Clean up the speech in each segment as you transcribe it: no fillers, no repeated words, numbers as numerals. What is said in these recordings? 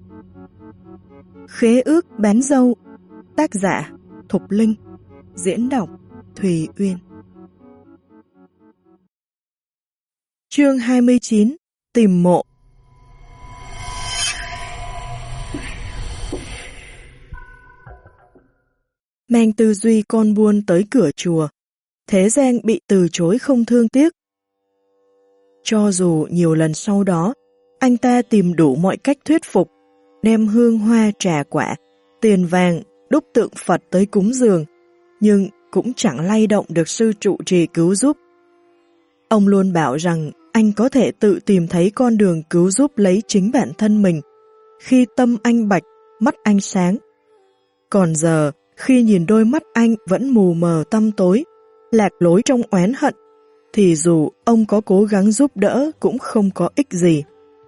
Khế ước bán dâu. Tác giả Thục Linh. Diễn đọc Thùy Uyên. Chương 29. Tìm mộ. Mang tư duy con buôn tới cửa chùa, Thế Giang bị từ chối không thương tiếc. Cho dù nhiều lần sau đó, anh ta tìm đủ mọi cách thuyết phục, đem hương hoa trà quả, tiền vàng, đúc tượng Phật tới cúng dường, nhưng cũng chẳng lay động được sư trụ trì cứu giúp. Ông luôn bảo rằng anh có thể tự tìm thấy con đường cứu giúp lấy chính bản thân mình, khi tâm anh bạch, mắt anh sáng. Còn giờ, khi nhìn đôi mắt anh vẫn mù mờ tăm tối, lạc lối trong oán hận, thì dù ông có cố gắng giúp đỡ cũng không có ích gì.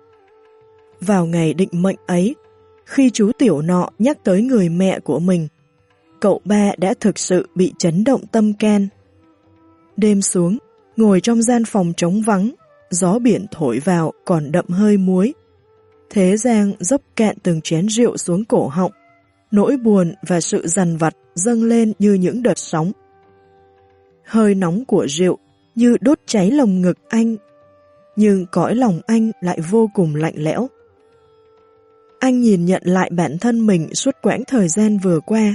Vào ngày định mệnh ấy, khi chú tiểu nọ nhắc tới người mẹ của mình, cậu ba đã thực sự bị chấn động tâm can. Đêm xuống, ngồi trong gian phòng trống vắng, gió biển thổi vào còn đậm hơi muối. Thế Giang dốc cạn từng chén rượu xuống cổ họng, nỗi buồn và sự dằn vặt dâng lên như những đợt sóng. Hơi nóng của rượu như đốt cháy lồng ngực anh, nhưng cõi lòng anh lại vô cùng lạnh lẽo. Anh nhìn nhận lại bản thân mình suốt quãng thời gian vừa qua.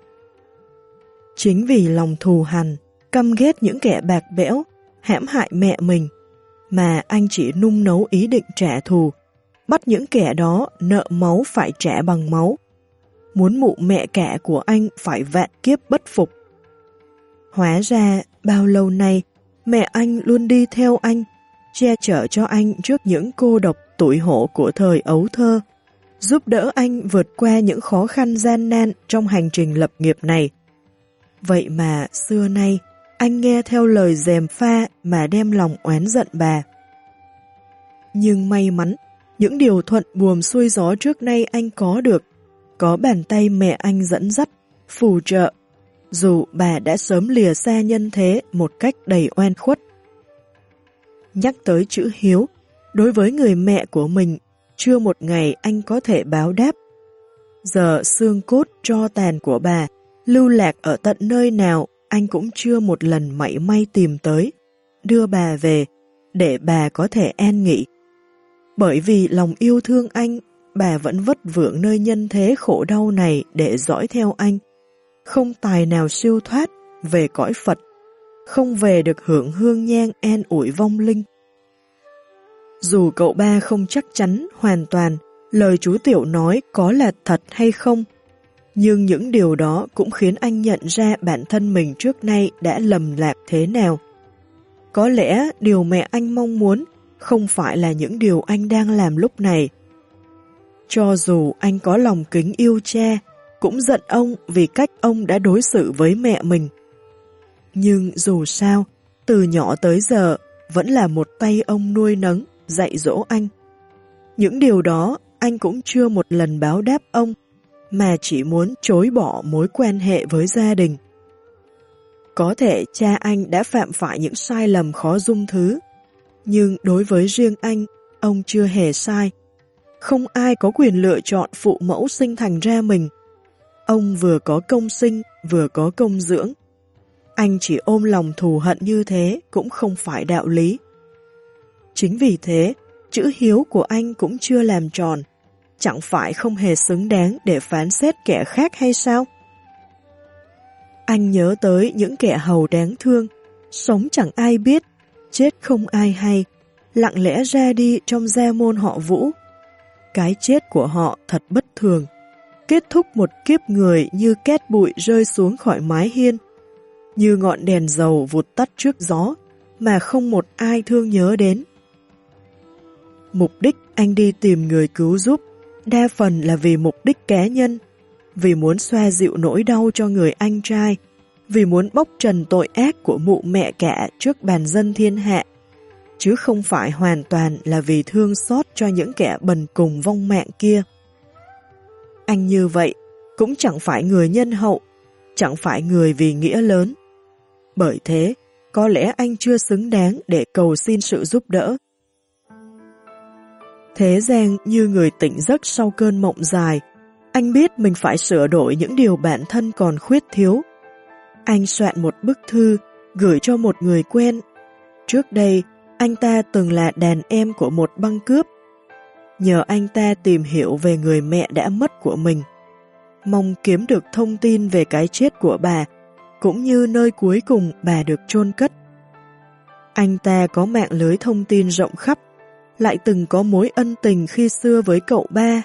Chính vì lòng thù hằn, căm ghét những kẻ bạc bẽo, hãm hại mẹ mình, mà anh chỉ nung nấu ý định trả thù, bắt những kẻ đó nợ máu phải trả bằng máu, muốn mụ mẹ cả của anh phải vạn kiếp bất phục. Hóa ra, bao lâu nay, mẹ anh luôn đi theo anh, che chở cho anh trước những cô độc tủi hổ của thời ấu thơ, giúp đỡ anh vượt qua những khó khăn gian nan trong hành trình lập nghiệp này. Vậy mà xưa nay, anh nghe theo lời gièm pha mà đem lòng oán giận bà. Nhưng may mắn, những điều thuận buồm xuôi gió trước nay anh có được, có bàn tay mẹ anh dẫn dắt, phù trợ, dù bà đã sớm lìa xa nhân thế một cách đầy oan khuất. Nhắc tới chữ hiếu, đối với người mẹ của mình, chưa một ngày anh có thể báo đáp. Giờ xương cốt tro tàn của bà lưu lạc ở tận nơi nào, anh cũng chưa một lần mảy may tìm tới, đưa bà về, để bà có thể an nghỉ. Bởi vì lòng yêu thương anh, bà vẫn vất vưởng nơi nhân thế khổ đau này để dõi theo anh. Không tài nào siêu thoát về cõi Phật, không về được hưởng hương nhang an ủi vong linh. Dù cậu ba không chắc chắn hoàn toàn lời chú Tiểu nói có là thật hay không, nhưng những điều đó cũng khiến anh nhận ra bản thân mình trước nay đã lầm lạc thế nào. Có lẽ điều mẹ anh mong muốn không phải là những điều anh đang làm lúc này. Cho dù anh có lòng kính yêu cha, cũng giận ông vì cách ông đã đối xử với mẹ mình. Nhưng dù sao, từ nhỏ tới giờ vẫn là một tay ông nuôi nấng, dạy dỗ anh. Những điều đó anh cũng chưa một lần báo đáp ông, mà chỉ muốn chối bỏ mối quan hệ với gia đình. Có thể cha anh đã phạm phải những sai lầm khó dung thứ, nhưng đối với riêng anh, ông chưa hề sai. Không ai có quyền lựa chọn phụ mẫu sinh thành ra mình. Ông vừa có công sinh, vừa có công dưỡng. Anh chỉ ôm lòng thù hận như thế cũng không phải đạo lý. Chính vì thế, chữ hiếu của anh cũng chưa làm tròn. Chẳng phải không hề xứng đáng để phán xét kẻ khác hay sao? Anh nhớ tới những kẻ hầu đáng thương, sống chẳng ai biết, chết không ai hay, lặng lẽ ra đi trong gia môn họ Vũ. Cái chết của họ thật bất thường, kết thúc một kiếp người như cát bụi rơi xuống khỏi mái hiên, như ngọn đèn dầu vụt tắt trước gió, mà không một ai thương nhớ đến. Mục đích anh đi tìm người cứu giúp, đa phần là vì mục đích cá nhân, vì muốn xoa dịu nỗi đau cho người anh trai, vì muốn bóc trần tội ác của mụ mẹ cả trước bàn dân thiên hạ, chứ không phải hoàn toàn là vì thương xót cho những kẻ bần cùng vong mạng kia. Anh như vậy cũng chẳng phải người nhân hậu, chẳng phải người vì nghĩa lớn. Bởi thế, có lẽ anh chưa xứng đáng để cầu xin sự giúp đỡ. Thế Giang như người tỉnh giấc sau cơn mộng dài. Anh biết mình phải sửa đổi những điều bản thân còn khuyết thiếu. Anh soạn một bức thư gửi cho một người quen. Trước đây, anh ta từng là đàn em của một băng cướp. Nhờ anh ta tìm hiểu về người mẹ đã mất của mình, mong kiếm được thông tin về cái chết của bà, cũng như nơi cuối cùng bà được chôn cất. Anh ta có mạng lưới thông tin rộng khắp, lại từng có mối ân tình khi xưa với cậu ba.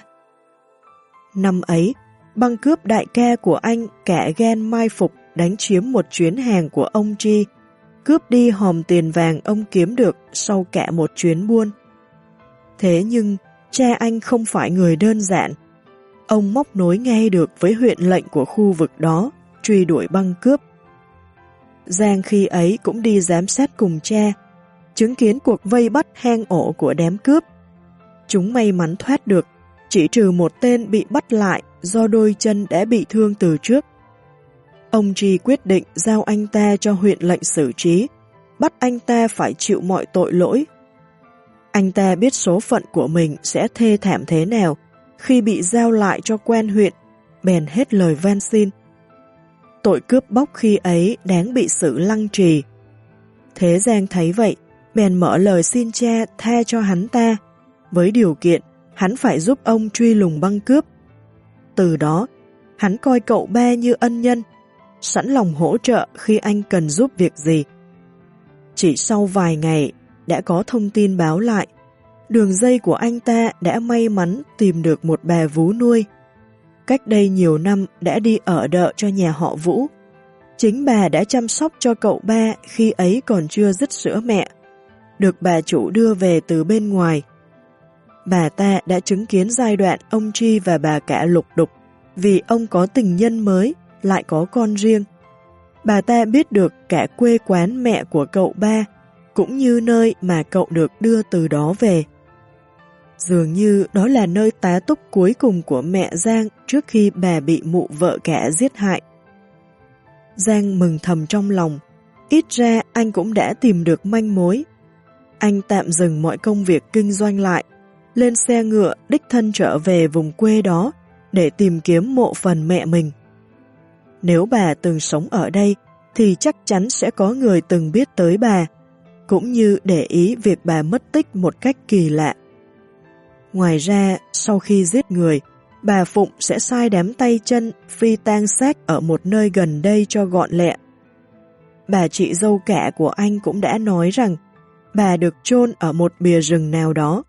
Năm ấy, băng cướp đại ca của anh cả gan mai phục đánh chiếm một chuyến hàng của ông Tri, cướp đi hòm tiền vàng ông kiếm được sau cả một chuyến buôn. Thế nhưng, cha anh không phải người đơn giản. Ông móc nối ngay được với huyện lệnh của khu vực đó, truy đuổi băng cướp. Giang khi ấy cũng đi giám sát cùng cha, chứng kiến cuộc vây bắt hang ổ của đám cướp. Chúng may mắn thoát được, chỉ trừ một tên bị bắt lại do đôi chân đã bị thương từ trước. Ông Tri quyết định giao anh ta cho huyện lệnh xử trí, bắt anh ta phải chịu mọi tội lỗi. Anh ta biết số phận của mình sẽ thê thảm thế nào khi bị giao lại cho quan huyện, bèn hết lời van xin. Tội cướp bóc khi ấy đáng bị xử lăng trì. Thế Giang thấy vậy, bèn mở lời xin cha tha cho hắn ta, với điều kiện hắn phải giúp ông truy lùng băng cướp. Từ đó, hắn coi cậu ba như ân nhân, sẵn lòng hỗ trợ khi anh cần giúp việc gì. Chỉ sau vài ngày, đã có thông tin báo lại, đường dây của anh ta đã may mắn tìm được một bà vú nuôi. Cách đây nhiều năm đã đi ở đợ cho nhà họ Vũ. Chính bà đã chăm sóc cho cậu ba khi ấy còn chưa dứt sữa mẹ, được bà chủ đưa về từ bên ngoài. Bà ta đã chứng kiến giai đoạn ông Tri và bà cả lục đục, vì ông có tình nhân mới, lại có con riêng. Bà ta biết được cả quê quán mẹ của cậu ba, cũng như nơi mà cậu được đưa từ đó về. Dường như đó là nơi tá túc cuối cùng của mẹ Giang trước khi bà bị mụ vợ cả giết hại. Giang mừng thầm trong lòng, ít ra anh cũng đã tìm được manh mối. Anh tạm dừng mọi công việc kinh doanh lại, lên xe ngựa đích thân trở về vùng quê đó để tìm kiếm mộ phần mẹ mình. Nếu bà từng sống ở đây thì chắc chắn sẽ có người từng biết tới bà, cũng như để ý việc bà mất tích một cách kỳ lạ. Ngoài ra, sau khi giết người, bà Phụng sẽ sai đám tay chân phi tang xác ở một nơi gần đây cho gọn lẹ. Bà chị dâu cả của anh cũng đã nói rằng bà được chôn ở một bìa rừng nào đó.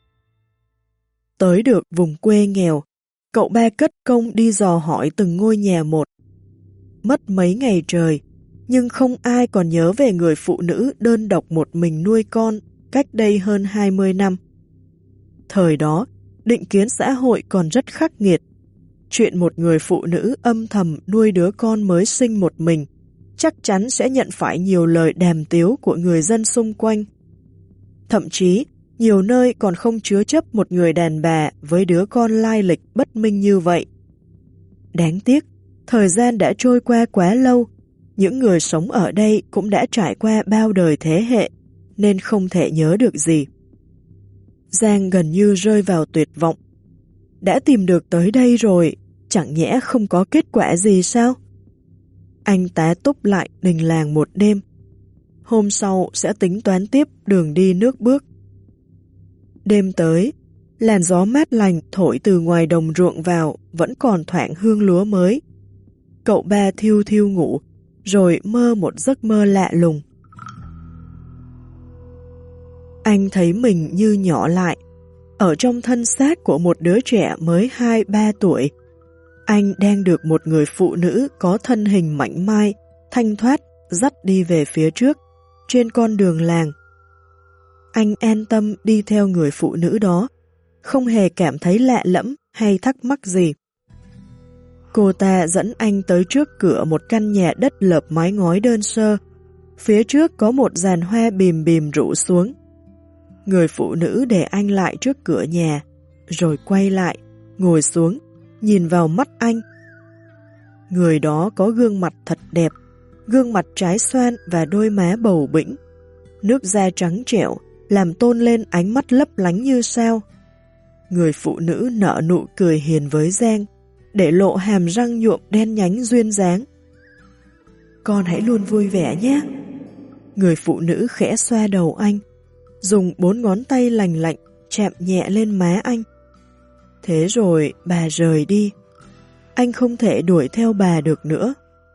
Tới được vùng quê nghèo, cậu ba cất công đi dò hỏi từng ngôi nhà một. Mất mấy ngày trời, nhưng không ai còn nhớ về người phụ nữ đơn độc một mình nuôi con cách đây hơn 20 năm. Thời đó, định kiến xã hội còn rất khắc nghiệt. Chuyện một người phụ nữ âm thầm nuôi đứa con mới sinh một mình chắc chắn sẽ nhận phải nhiều lời đàm tiếu của người dân xung quanh. Thậm chí, nhiều nơi còn không chứa chấp một người đàn bà với đứa con lai lịch bất minh như vậy. Đáng tiếc, thời gian đã trôi qua quá lâu, những người sống ở đây cũng đã trải qua bao đời thế hệ, nên không thể nhớ được gì. Giang gần như rơi vào tuyệt vọng. Đã tìm được tới đây rồi, chẳng nhẽ không có kết quả gì sao? Anh tá túc lại đình làng một đêm. Hôm sau sẽ tính toán tiếp đường đi nước bước. Đêm tới, làn gió mát lành thổi từ ngoài đồng ruộng vào vẫn còn thoảng hương lúa mới. Cậu ba thiêu thiêu ngủ, rồi mơ một giấc mơ lạ lùng. Anh thấy mình như nhỏ lại, ở trong thân xác của một đứa trẻ mới 2-3 tuổi. Anh đang được một người phụ nữ có thân hình mảnh mai, thanh thoát, dắt đi về phía trước, trên con đường làng. Anh an tâm đi theo người phụ nữ đó, không hề cảm thấy lạ lẫm hay thắc mắc gì. Cô ta dẫn anh tới trước cửa một căn nhà đất lợp mái ngói đơn sơ. Phía trước có một giàn hoa bìm bìm rủ xuống. Người phụ nữ để anh lại trước cửa nhà, rồi quay lại, ngồi xuống, nhìn vào mắt anh. Người đó có gương mặt thật đẹp, gương mặt trái xoan và đôi má bầu bĩnh. Nước da trắng trẻo, làm tôn lên ánh mắt lấp lánh như sao. Người phụ nữ nở nụ cười hiền với Giang, để lộ hàm răng nhuộm đen nhánh duyên dáng. Con hãy luôn vui vẻ nhé. Người phụ nữ khẽ xoa đầu anh, dùng 4 ngón tay lành lạnh chạm nhẹ lên má anh. Thế rồi bà rời đi. Anh không thể đuổi theo bà được nữa.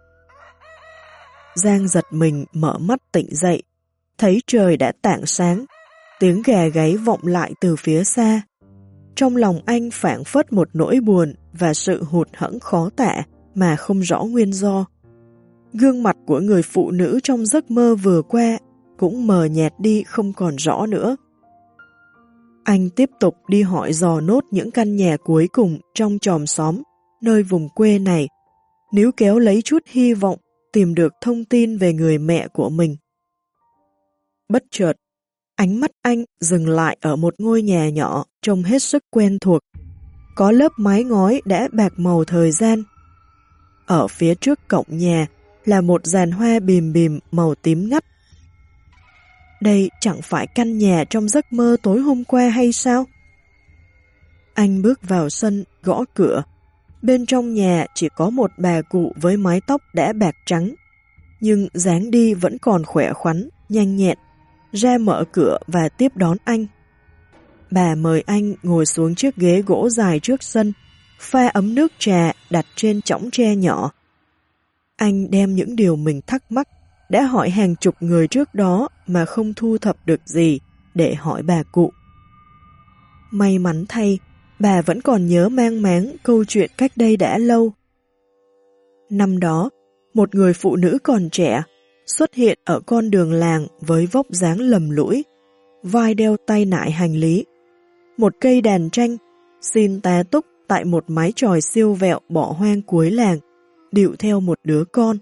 Giang giật mình mở mắt tỉnh dậy, thấy trời đã tảng sáng, tiếng gà gáy vọng lại từ phía xa. Trong lòng anh phảng phất một nỗi buồn và sự hụt hẫng khó tả mà không rõ nguyên do. Gương mặt của người phụ nữ trong giấc mơ vừa qua cũng mờ nhạt đi không còn rõ nữa. Anh tiếp tục đi hỏi dò nốt những căn nhà cuối cùng trong chòm xóm, nơi vùng quê này, níu kéo lấy chút hy vọng tìm được thông tin về người mẹ của mình. Bất chợt, ánh mắt anh dừng lại ở một ngôi nhà nhỏ trông hết sức quen thuộc, có lớp mái ngói đã bạc màu thời gian. Ở phía trước cổng nhà là một giàn hoa bìm bìm màu tím ngắt. Đây chẳng phải căn nhà trong giấc mơ tối hôm qua hay sao? Anh bước vào sân, gõ cửa. Bên trong nhà chỉ có một bà cụ với mái tóc đã bạc trắng, nhưng dáng đi vẫn còn khỏe khoắn, nhanh nhẹn, ra mở cửa và tiếp đón anh. Bà mời anh ngồi xuống chiếc ghế gỗ dài trước sân, pha ấm nước trà đặt trên chõng tre nhỏ. Anh đem những điều mình thắc mắc đã hỏi hàng chục người trước đó mà không thu thập được gì để hỏi bà cụ. May mắn thay, bà vẫn còn nhớ mang máng câu chuyện cách đây đã lâu. Năm đó, một người phụ nữ còn trẻ xuất hiện ở con đường làng với vóc dáng lầm lũi, vai đeo tay nải hành lý, một cây đàn tranh, xin tá túc tại một mái chòi siêu vẹo bỏ hoang cuối làng, điệu theo một đứa con.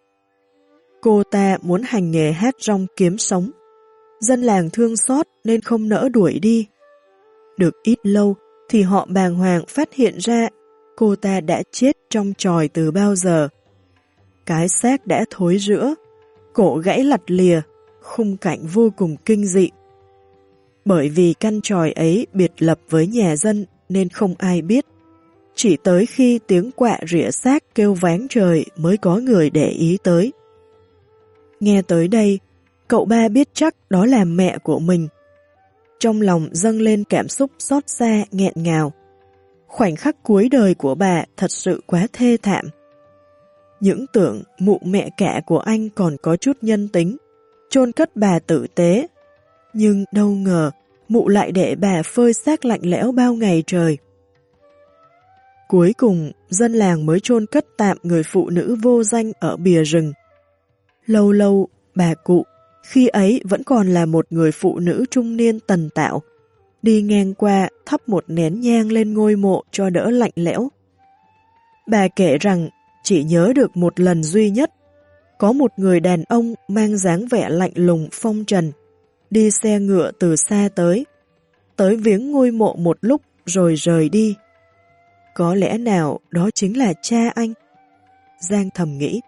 Cô ta muốn hành nghề hát rong kiếm sống. Dân làng thương xót nên không nỡ đuổi đi. Được ít lâu thì họ bàng hoàng phát hiện ra cô ta đã chết trong chòi từ bao giờ. Cái xác đã thối rữa, cổ gãy lặt lìa, khung cảnh vô cùng kinh dị. Bởi vì căn chòi ấy biệt lập với nhà dân nên không ai biết. Chỉ tới khi tiếng quạ rỉa xác kêu váng trời mới có người để ý tới. Nghe tới đây, cậu ba biết chắc đó là mẹ của mình. Trong lòng dâng lên cảm xúc xót xa, nghẹn ngào. Khoảnh khắc cuối đời của bà thật sự quá thê thảm. Những tưởng mụ mẹ cả của anh còn có chút nhân tính, chôn cất bà tử tế. Nhưng đâu ngờ, mụ lại để bà phơi xác lạnh lẽo bao ngày trời. Cuối cùng, dân làng mới chôn cất tạm người phụ nữ vô danh ở bìa rừng. Lâu lâu, bà cụ, khi ấy vẫn còn là một người phụ nữ trung niên tần tảo, đi ngang qua thắp một nén nhang lên ngôi mộ cho đỡ lạnh lẽo. Bà kể rằng chỉ nhớ được một lần duy nhất, có một người đàn ông mang dáng vẻ lạnh lùng phong trần, đi xe ngựa từ xa tới viếng ngôi mộ một lúc rồi rời đi. Có lẽ nào đó chính là cha anh? Giang thầm nghĩ.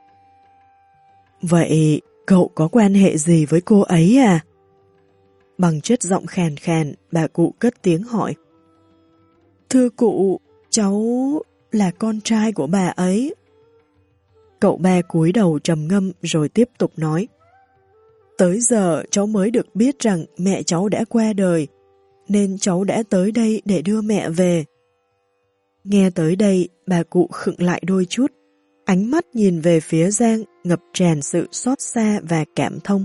Vậy cậu có quan hệ gì với cô ấy à? Bằng chất giọng khàn khàn, bà cụ cất tiếng hỏi. Thưa cụ, cháu là con trai của bà ấy. Cậu ba cúi đầu trầm ngâm rồi tiếp tục nói. Tới giờ cháu mới được biết rằng mẹ cháu đã qua đời, nên cháu đã tới đây để đưa mẹ về. Nghe tới đây, bà cụ khựng lại đôi chút, ánh mắt nhìn về phía Giang ngập tràn sự xót xa và cảm thông.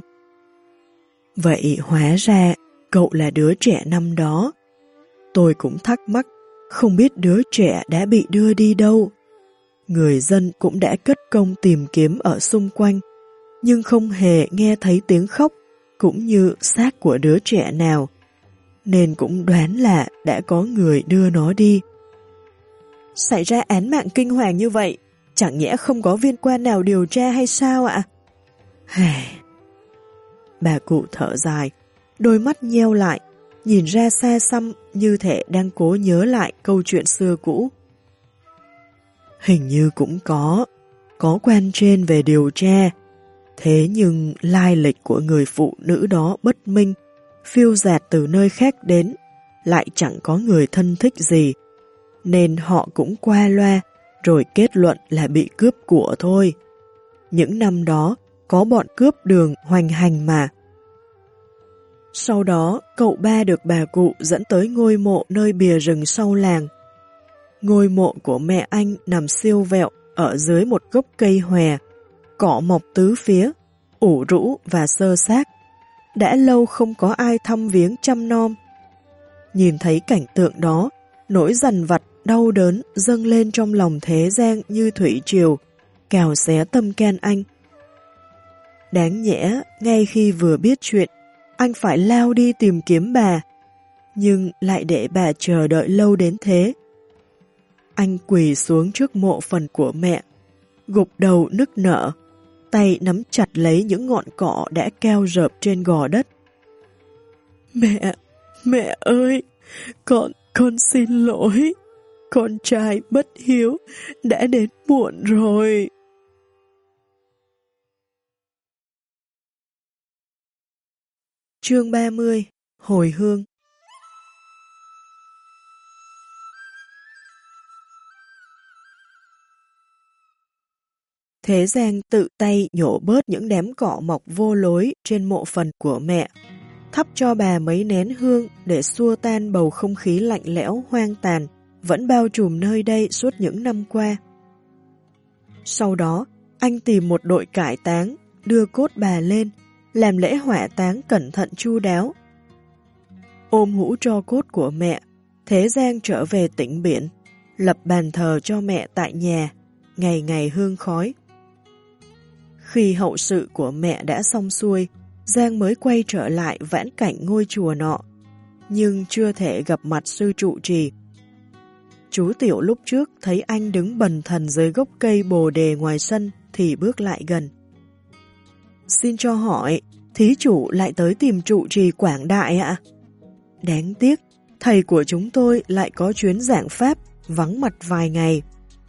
Vậy hóa ra cậu là đứa trẻ năm đó. Tôi cũng thắc mắc, không biết đứa trẻ đã bị đưa đi đâu. Người dân cũng đã cất công tìm kiếm ở xung quanh, nhưng không hề nghe thấy tiếng khóc cũng như xác của đứa trẻ nào, nên cũng đoán là đã có người đưa nó đi. Xảy ra án mạng kinh hoàng như vậy, chẳng nhẽ không có viên quan nào điều tra hay sao ạ? Bà cụ thở dài, đôi mắt nheo lại, nhìn ra xa xăm như thể đang cố nhớ lại câu chuyện xưa cũ. Hình như cũng có quan trên về điều tra, thế nhưng lai lịch của người phụ nữ đó bất minh, phiêu dạt từ nơi khác đến, lại chẳng có người thân thích gì, nên họ cũng qua loa, rồi kết luận là bị cướp của thôi. Những năm đó, có bọn cướp đường hoành hành mà. Sau đó, cậu ba được bà cụ dẫn tới ngôi mộ nơi bìa rừng sau làng. Ngôi mộ của mẹ anh nằm siêu vẹo ở dưới một gốc cây hòe, cỏ mọc tứ phía, ủ rũ và xơ xác. Đã lâu không có ai thăm viếng chăm nom. Nhìn thấy cảnh tượng đó, nỗi dằn vặt, đau đớn dâng lên trong lòng Thế Giang như thủy triều, cào xé tâm can anh. Đáng nhẽ, ngay khi vừa biết chuyện, anh phải lao đi tìm kiếm bà, nhưng lại để bà chờ đợi lâu đến thế. Anh quỳ xuống trước mộ phần của mẹ, gục đầu nức nở, tay nắm chặt lấy những ngọn cỏ đã keo rợp trên gò đất. Mẹ ơi, con xin lỗi, con trai bất hiếu đã đến muộn rồi. Chương 30. Hồi hương. Thế Giang tự tay nhổ bớt những đám cỏ mọc vô lối trên mộ phần của mẹ, thắp cho bà mấy nén hương để xua tan bầu không khí lạnh lẽo hoang tàn vẫn bao trùm nơi đây suốt những năm qua. Sau đó, anh tìm một đội cải táng, đưa cốt bà lên, làm lễ hỏa táng cẩn thận chu đáo. Ôm hũ tro cốt của mẹ, Thế Giang trở về tỉnh biển, lập bàn thờ cho mẹ tại nhà, ngày ngày hương khói. Khi hậu sự của mẹ đã xong xuôi, Giang mới quay trở lại vãn cảnh ngôi chùa nọ, nhưng chưa thể gặp mặt sư trụ trì. Chú Tiểu lúc trước thấy anh đứng bần thần dưới gốc cây bồ đề ngoài sân thì bước lại gần. Xin cho hỏi, thí chủ lại tới tìm trụ trì Quảng Đại ạ? Đáng tiếc, thầy của chúng tôi lại có chuyến giảng pháp, vắng mặt vài ngày.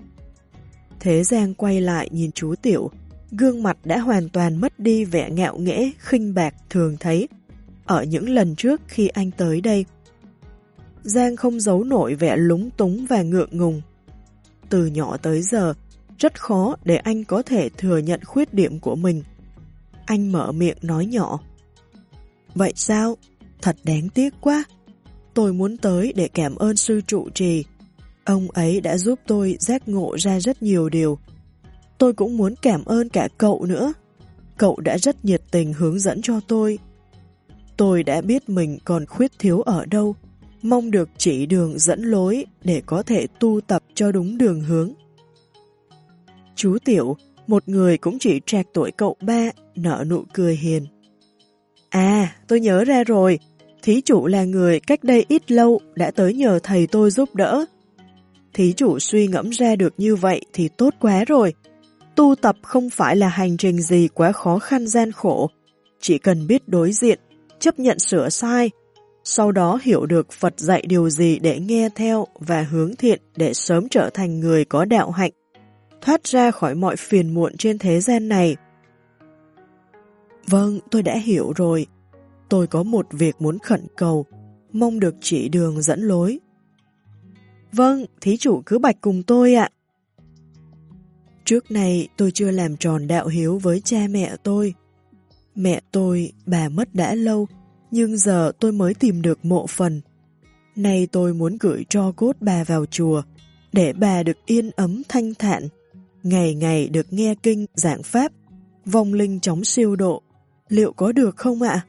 Thế Giang quay lại nhìn chú Tiểu, gương mặt đã hoàn toàn mất đi vẻ ngạo nghễ, khinh bạc thường thấy ở những lần trước khi anh tới đây. Giang không giấu nổi vẻ lúng túng và ngượng ngùng. Từ nhỏ tới giờ, rất khó để anh có thể thừa nhận khuyết điểm của mình. Anh mở miệng nói nhỏ. Vậy sao? Thật đáng tiếc quá. Tôi muốn tới để cảm ơn sư trụ trì. Ông ấy đã giúp tôi giác ngộ ra rất nhiều điều. Tôi cũng muốn cảm ơn cả cậu nữa. Cậu đã rất nhiệt tình hướng dẫn cho tôi. Tôi đã biết mình còn khuyết thiếu ở đâu, mong được chỉ đường dẫn lối để có thể tu tập cho đúng đường hướng. Chú Tiểu, một người cũng chỉ trạc tuổi cậu ba, nở nụ cười hiền. À, tôi nhớ ra rồi, thí chủ là người cách đây ít lâu đã tới nhờ thầy tôi giúp đỡ. Thí chủ suy ngẫm ra được như vậy thì tốt quá rồi. Tu tập không phải là hành trình gì quá khó khăn gian khổ, chỉ cần biết đối diện, chấp nhận sửa sai, sau đó hiểu được Phật dạy điều gì để nghe theo và hướng thiện để sớm trở thành người có đạo hạnh, thoát ra khỏi mọi phiền muộn trên thế gian này. Vâng, tôi đã hiểu rồi. Tôi có một việc muốn khẩn cầu, mong được chỉ đường dẫn lối. Vâng, thí chủ cứ bạch cùng tôi ạ. Trước này tôi chưa làm tròn đạo hiếu với cha mẹ tôi. Mẹ tôi, bà mất đã lâu, nhưng giờ tôi mới tìm được mộ phần. Nay tôi muốn gửi tro cốt bà vào chùa, để bà được yên ấm thanh thản, ngày ngày được nghe kinh, giảng pháp, vong linh chóng siêu độ. Liệu có được không ạ?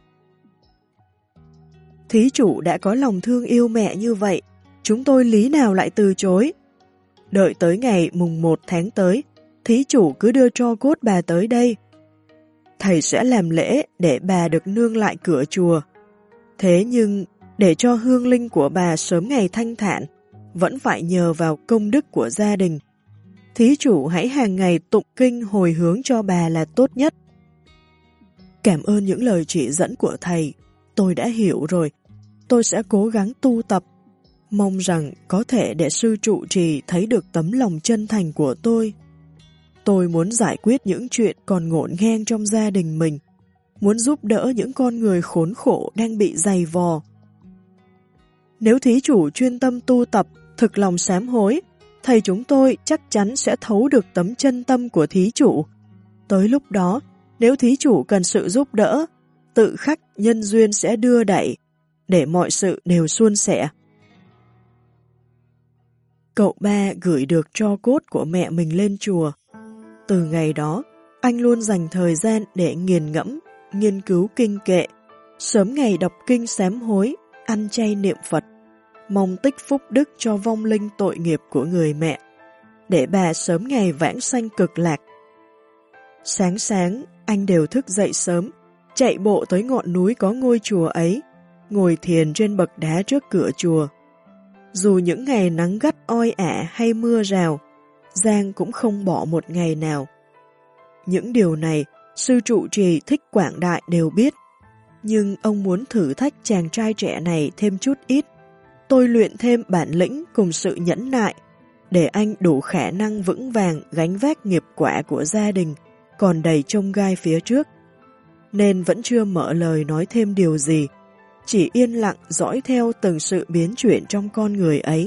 Thí chủ đã có lòng thương yêu mẹ như vậy, chúng tôi lý nào lại từ chối. Đợi tới ngày mùng 1 tháng tới, thí chủ cứ đưa tro cốt bà tới đây. Thầy sẽ làm lễ để bà được nương lại cửa chùa. Thế nhưng, để cho hương linh của bà sớm ngày thanh thản, vẫn phải nhờ vào công đức của gia đình. Thí chủ hãy hàng ngày tụng kinh hồi hướng cho bà là tốt nhất. Cảm ơn những lời chỉ dẫn của thầy, tôi đã hiểu rồi. Tôi sẽ cố gắng tu tập, mong rằng có thể để sư trụ trì thấy được tấm lòng chân thành của tôi. Tôi muốn giải quyết những chuyện còn ngổn ngang trong gia đình mình, muốn giúp đỡ những con người khốn khổ đang bị dày vò. Nếu thí chủ chuyên tâm tu tập, thực lòng sám hối, thầy chúng tôi chắc chắn sẽ thấu được tấm chân tâm của thí chủ. Tới lúc đó, nếu thí chủ cần sự giúp đỡ, tự khắc nhân duyên sẽ đưa đẩy, để mọi sự đều suôn sẻ. Cậu ba gửi được tro cốt của mẹ mình lên chùa. Từ ngày đó, anh luôn dành thời gian để nghiền ngẫm, nghiên cứu kinh kệ, sớm ngày đọc kinh sám hối, ăn chay niệm Phật, mong tích phúc đức cho vong linh tội nghiệp của người mẹ, để bà sớm ngày vãng sanh cực lạc. Sáng sáng, anh đều thức dậy sớm, chạy bộ tới ngọn núi có ngôi chùa ấy, ngồi thiền trên bậc đá trước cửa chùa. Dù những ngày nắng gắt oi ả hay mưa rào, Giang cũng không bỏ một ngày nào. Những điều này, sư trụ trì Thích Quảng Đại đều biết, nhưng ông muốn thử thách chàng trai trẻ này thêm chút ít, tôi luyện thêm bản lĩnh cùng sự nhẫn nại, để anh đủ khả năng vững vàng gánh vác nghiệp quả của gia đình, còn đầy chông gai phía trước. Nên vẫn chưa mở lời nói thêm điều gì, chỉ yên lặng dõi theo từng sự biến chuyển trong con người ấy.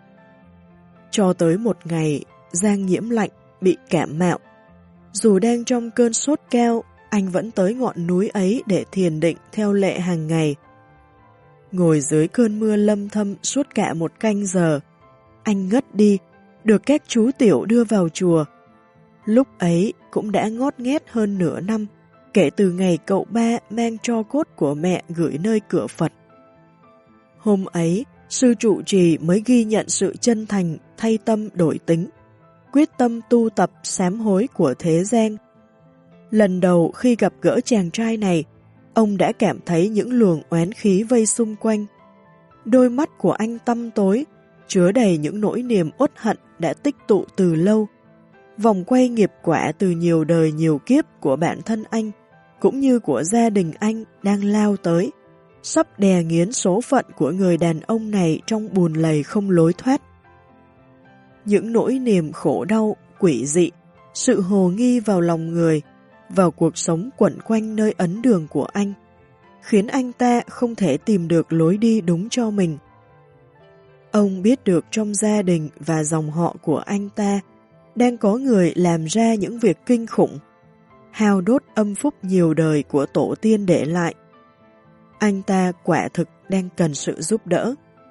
Cho tới một ngày, Giang nhiễm lạnh, bị cảm mạo. Dù đang trong cơn sốt cao, anh vẫn tới ngọn núi ấy để thiền định theo lệ hàng ngày. Ngồi dưới cơn mưa lâm thâm suốt cả một canh giờ, anh ngất đi, được các chú tiểu đưa vào chùa. Lúc ấy cũng đã ngót nghét hơn nửa năm, kể từ ngày cậu ba mang tro cốt của mẹ gửi nơi cửa Phật. Hôm ấy, sư trụ trì mới ghi nhận sự chân thành, thay tâm đổi tính, quyết tâm tu tập sám hối của thế gian. Lần đầu khi gặp gỡ chàng trai này, ông đã cảm thấy những luồng oán khí vây xung quanh. Đôi mắt của anh tăm tối, chứa đầy những nỗi niềm uất hận đã tích tụ từ lâu. Vòng quay nghiệp quả từ nhiều đời nhiều kiếp của bản thân anh, cũng như của gia đình anh đang lao tới, sắp đè nghiến số phận của người đàn ông này trong bùn lầy không lối thoát. Những nỗi niềm khổ đau, quỷ dị, sự hồ nghi vào lòng người, vào cuộc sống quẩn quanh nơi ấn đường của anh, khiến anh ta không thể tìm được lối đi đúng cho mình. Ông biết được trong gia đình và dòng họ của anh ta đang có người làm ra những việc kinh khủng, hao đốt âm phúc nhiều đời của tổ tiên để lại. Anh ta quả thực đang cần sự giúp đỡ.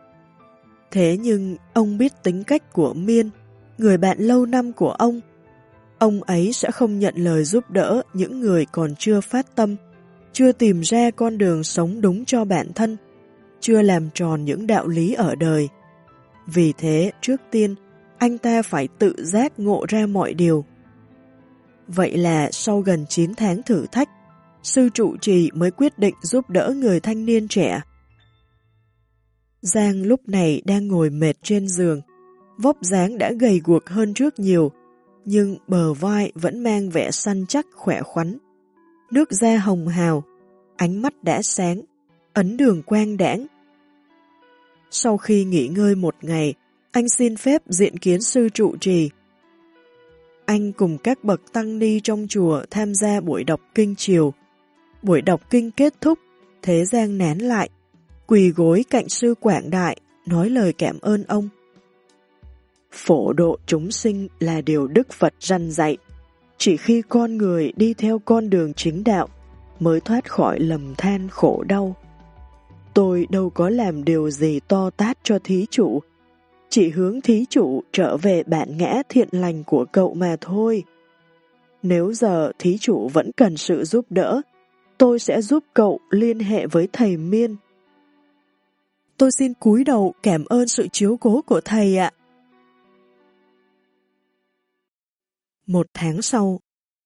Thế nhưng ông biết tính cách của Miên, người bạn lâu năm của ông. Ông ấy sẽ không nhận lời giúp đỡ những người còn chưa phát tâm, chưa tìm ra con đường sống đúng cho bản thân, chưa làm tròn những đạo lý ở đời. Vì thế, trước tiên, anh ta phải tự giác ngộ ra mọi điều. Vậy là sau gần 9 tháng thử thách, sư trụ trì mới quyết định giúp đỡ người thanh niên trẻ. Giang lúc này đang ngồi mệt trên giường, vóc dáng đã gầy guộc hơn trước nhiều, nhưng bờ vai vẫn mang vẻ săn chắc khỏe khoắn. Nước da hồng hào, ánh mắt đã sáng, ấn đường quang đãng. Sau khi nghỉ ngơi một ngày, anh xin phép diện kiến sư trụ trì. Anh cùng các bậc tăng ni trong chùa tham gia buổi đọc kinh chiều. Buổi đọc kinh kết thúc, Thế Giang nán lại, quỳ gối cạnh sư Quảng Đại, nói lời cảm ơn ông. Phổ độ chúng sinh là điều Đức Phật răn dạy. Chỉ khi con người đi theo con đường chính đạo mới thoát khỏi lầm than khổ đau. Tôi đâu có làm điều gì to tát cho thí chủ, chỉ hướng thí chủ trở về bản ngã thiện lành của cậu mà thôi. Nếu giờ thí chủ vẫn cần sự giúp đỡ, tôi sẽ giúp cậu liên hệ với thầy Miên. Tôi xin cúi đầu cảm ơn sự chiếu cố của thầy ạ. Một tháng sau,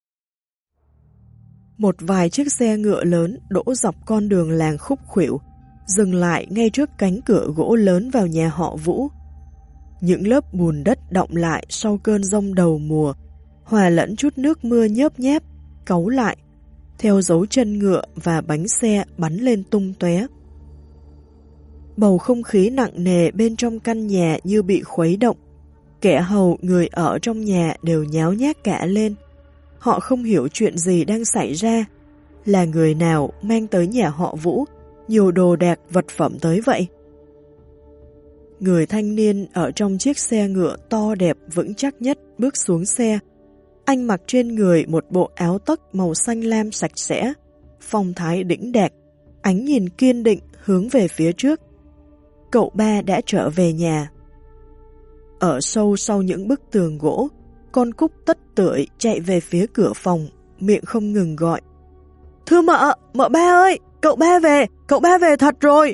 một vài chiếc xe ngựa lớn đỗ dọc con đường làng khúc khuỷu, dừng lại ngay trước cánh cửa gỗ lớn vào nhà họ Vũ. Những lớp bùn đất đọng lại sau cơn giông đầu mùa, hòa lẫn chút nước mưa nhớp nháp, cáu lại, theo dấu chân ngựa và bánh xe bắn lên tung tóe. Bầu không khí nặng nề bên trong căn nhà như bị khuấy động. Kẻ hầu người ở trong nhà đều nháo nhác cả lên. Họ không hiểu chuyện gì đang xảy ra. Là người nào mang tới nhà họ Vũ nhiều đồ đạc vật phẩm tới vậy? Người thanh niên ở trong chiếc xe ngựa to đẹp vững chắc nhất bước xuống xe. Anh mặc trên người một bộ áo tất màu xanh lam sạch sẽ, phong thái đĩnh đạc, ánh nhìn kiên định hướng về phía trước. Cậu ba đã trở về nhà. Ở sâu sau những bức tường gỗ, con Cúc tất tưởi chạy về phía cửa phòng, miệng không ngừng gọi. Thưa mợ, mợ ba ơi, cậu ba về thật rồi.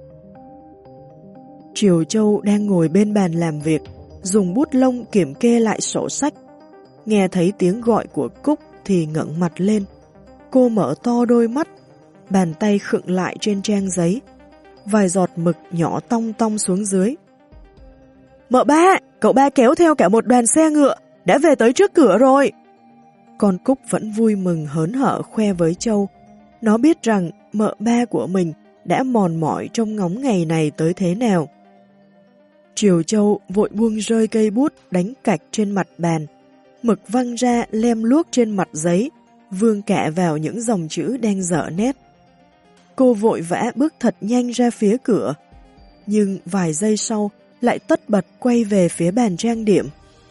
Triều Châu đang ngồi bên bàn làm việc, dùng bút lông kiểm kê lại sổ sách. Nghe thấy tiếng gọi của Cúc thì ngẩng mặt lên. Cô mở to đôi mắt, bàn tay khựng lại trên trang giấy. Vài giọt mực nhỏ tong tong xuống dưới. Mợ ba, cậu ba kéo theo cả một đoàn xe ngựa, đã về tới trước cửa rồi. Con Cúc vẫn vui mừng hớn hở khoe với Châu. Nó biết rằng mợ ba của mình đã mòn mỏi trông ngóng ngày này tới thế nào. Triều Châu vội buông rơi cây bút đánh cạch trên mặt bàn. Mực văng ra lem luốc trên mặt giấy, vương cả vào những dòng chữ đang dở nét. Cô vội vã bước thật nhanh ra phía cửa, nhưng vài giây sau lại tất bật quay về phía bàn trang điểm.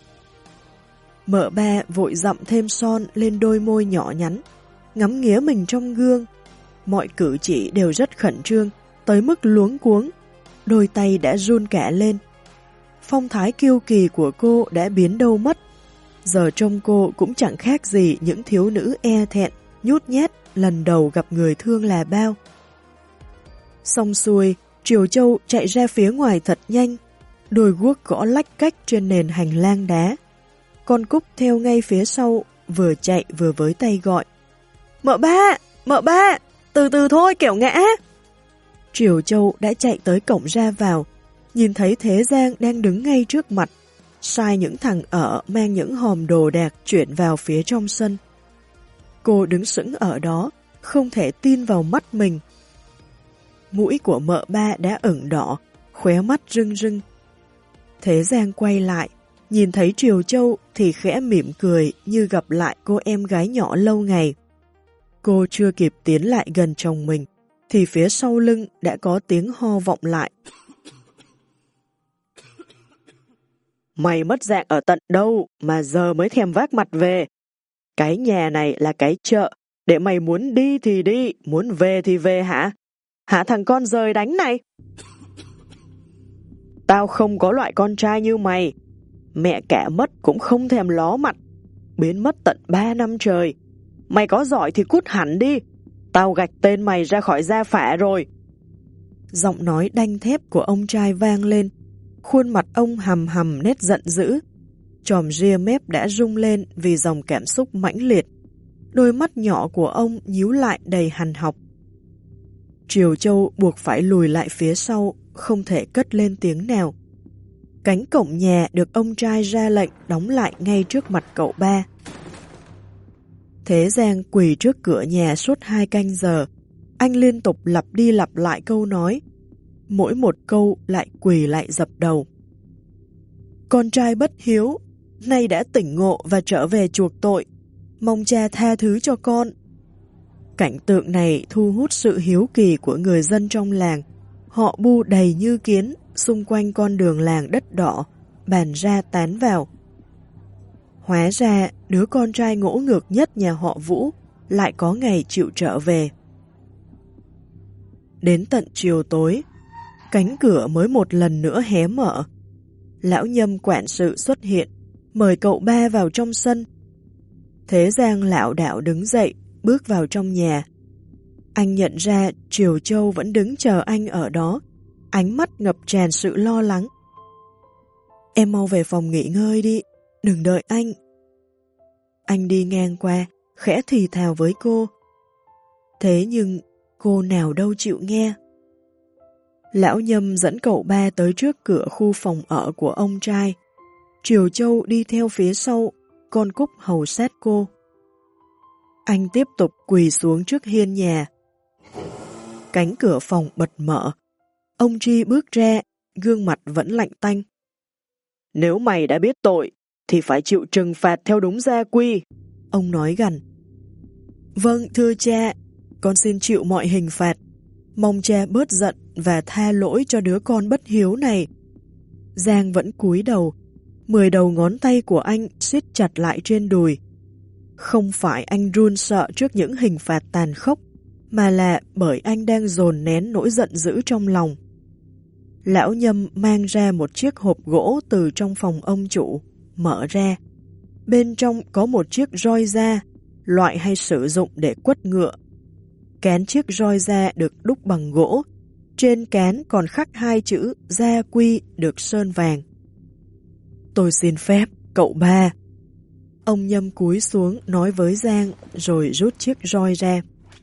Mợ ba vội dặm thêm son lên đôi môi nhỏ nhắn, ngắm nghía mình trong gương. Mọi cử chỉ đều rất khẩn trương, tới mức luống cuống, đôi tay đã run cả lên. Phong thái kiêu kỳ của cô đã biến đâu mất. Giờ trông cô cũng chẳng khác gì những thiếu nữ e thẹn, nhút nhát lần đầu gặp người thương là bao. Xong xuôi, Triều Châu chạy ra phía ngoài thật nhanh, đôi guốc gõ lách cách trên nền hành lang đá. Con Cúc theo ngay phía sau, vừa chạy vừa với tay gọi. Mợ ba, từ từ thôi kẻo ngã. Triều Châu đã chạy tới cổng ra vào, nhìn thấy Thế Giang đang đứng ngay trước mặt, sai những thằng ở mang những hòm đồ đạc chuyển vào phía trong sân. Cô đứng sững ở đó, không thể tin vào mắt mình. Mũi của mợ ba đã ửng đỏ, khóe mắt rưng rưng. Thế Giang quay lại, nhìn thấy Triều Châu thì khẽ mỉm cười như gặp lại cô em gái nhỏ lâu ngày. Cô chưa kịp tiến lại gần chồng mình, thì phía sau lưng đã có tiếng ho vọng lại. Mày mất dạng ở tận đâu mà giờ mới thèm vác mặt về? Cái nhà này là cái chợ, để mày muốn đi thì đi, muốn về thì về hả? Hả thằng con rời đánh này? Tao không có loại con trai như mày. Mẹ cả mất cũng không thèm ló mặt. Biến mất tận 3 năm trời. Mày có giỏi thì cút hẳn đi. Tao gạch tên mày ra khỏi gia phả rồi. Giọng nói đanh thép của ông trai vang lên. Khuôn mặt ông hầm hầm nét giận dữ. Chòm ria mép đã rung lên vì dòng cảm xúc mãnh liệt. Đôi mắt nhỏ của ông nhíu lại đầy hằn học. Triều Châu buộc phải lùi lại phía sau, không thể cất lên tiếng nào. Cánh cổng nhà được ông trai ra lệnh đóng lại ngay trước mặt cậu ba. Thế Giang quỳ trước cửa nhà suốt 2 canh giờ. Anh liên tục lặp đi lặp lại câu nói. Mỗi một câu lại quỳ lại dập đầu. Con trai bất hiếu, nay đã tỉnh ngộ và trở về chuộc tội. Mong cha tha thứ cho con. Cảnh tượng này thu hút sự hiếu kỳ của người dân trong làng. Họ bu đầy như kiến xung quanh con đường làng đất đỏ, bàn ra tán vào. Hóa ra đứa con trai ngỗ ngược nhất nhà họ Vũ lại có ngày chịu trở về. Đến tận chiều tối, cánh cửa mới một lần nữa hé mở. Lão Nhâm quản sự xuất hiện, mời cậu ba vào trong sân. Thế Giang lảo đảo đứng dậy, bước vào trong nhà. Anh nhận ra Triều Châu vẫn đứng chờ anh ở đó, ánh mắt ngập tràn sự lo lắng. Em mau về phòng nghỉ ngơi đi, đừng đợi anh. Anh đi ngang qua, khẽ thì thào với cô. Thế nhưng cô nào đâu chịu nghe. Lão Nhâm dẫn cậu ba tới trước cửa khu phòng ở của ông trai. Triều Châu đi theo phía sau, con Cúc hầu sát cô. Anh tiếp tục quỳ xuống trước hiên nhà. Cánh cửa phòng bật mở. Ông Tri bước ra, gương mặt vẫn lạnh tanh. Nếu mày đã biết tội, thì phải chịu trừng phạt theo đúng gia quy. Ông nói gằn. Vâng, thưa cha, con xin chịu mọi hình phạt. Mong cha bớt giận và tha lỗi cho đứa con bất hiếu này. Giang vẫn cúi đầu, 10 đầu ngón tay của anh siết chặt lại trên đùi. Không phải anh run sợ trước những hình phạt tàn khốc, mà là bởi anh đang dồn nén nỗi giận dữ trong lòng. Lão Nhâm mang ra một chiếc hộp gỗ từ trong phòng ông chủ, mở ra. Bên trong có một chiếc roi da, loại hay sử dụng để quất ngựa. Cán chiếc roi da được đúc bằng gỗ, trên cán còn khắc 2 chữ gia quy được sơn vàng. Tôi xin phép, cậu ba. Ông Nhâm cúi xuống nói với Giang rồi rút chiếc roi ra.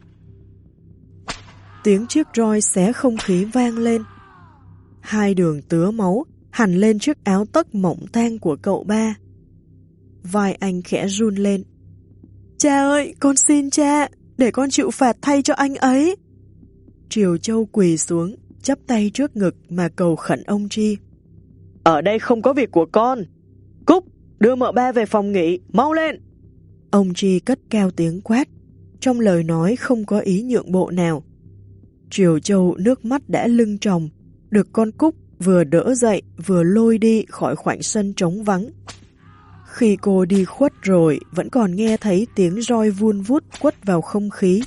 Tiếng chiếc roi xé không khí vang lên. 2 đường tứa máu hằn lên chiếc áo tất mỏng tang của cậu ba. Vai anh khẽ run lên. Cha ơi, con xin cha, để con chịu phạt thay cho anh ấy. Triều Châu quỳ xuống, chắp tay trước ngực mà cầu khẩn ông Tri. Ở đây không có việc của con. Cúc, đưa mợ ba về phòng nghỉ, mau lên. Ông Tri cất cao tiếng quát, trong lời nói không có ý nhượng bộ nào. Triều Châu nước mắt đã lưng tròng, được con Cúc vừa đỡ dậy vừa lôi đi khỏi khoảnh sân trống vắng. Khi cô đi khuất rồi, vẫn còn nghe thấy tiếng roi vun vút quất vào không khí.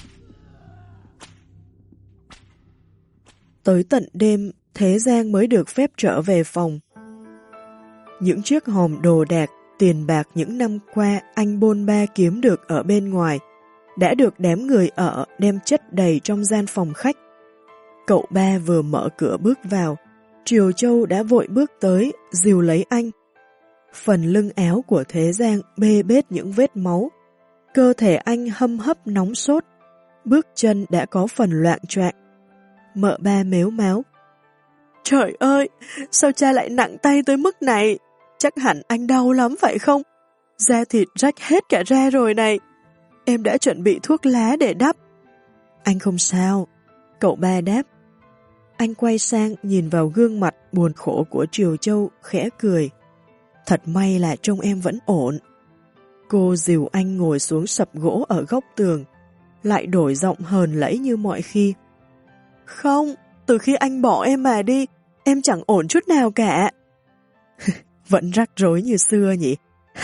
Tới tận đêm, Thế Giang mới được phép trở về phòng. Những chiếc hòm đồ đạc, tiền bạc những năm qua anh bôn ba kiếm được ở bên ngoài, đã được đám người ở đem chất đầy trong gian phòng khách. Cậu ba vừa mở cửa bước vào, Triều Châu đã vội bước tới, dìu lấy anh. Phần lưng áo của Thế Giang bê bết những vết máu. Cơ thể anh hâm hấp nóng sốt, bước chân đã có phần loạng choạng. Mợ ba mếu máo. Trời ơi, sao cha lại nặng tay tới mức này? Chắc hẳn anh đau lắm phải không? Da thịt rách hết cả ra rồi này. Em đã chuẩn bị thuốc lá để đắp. Anh không sao, cậu ba đáp. Anh quay sang nhìn vào gương mặt buồn khổ của Triều Châu, khẽ cười. Thật may là trông em vẫn ổn. Cô dìu anh ngồi xuống sập gỗ ở góc tường, lại đổi giọng hờn lẫy như mọi khi. Không, từ khi anh bỏ em mà đi, em chẳng ổn chút nào cả. Vẫn rắc rối như xưa nhỉ?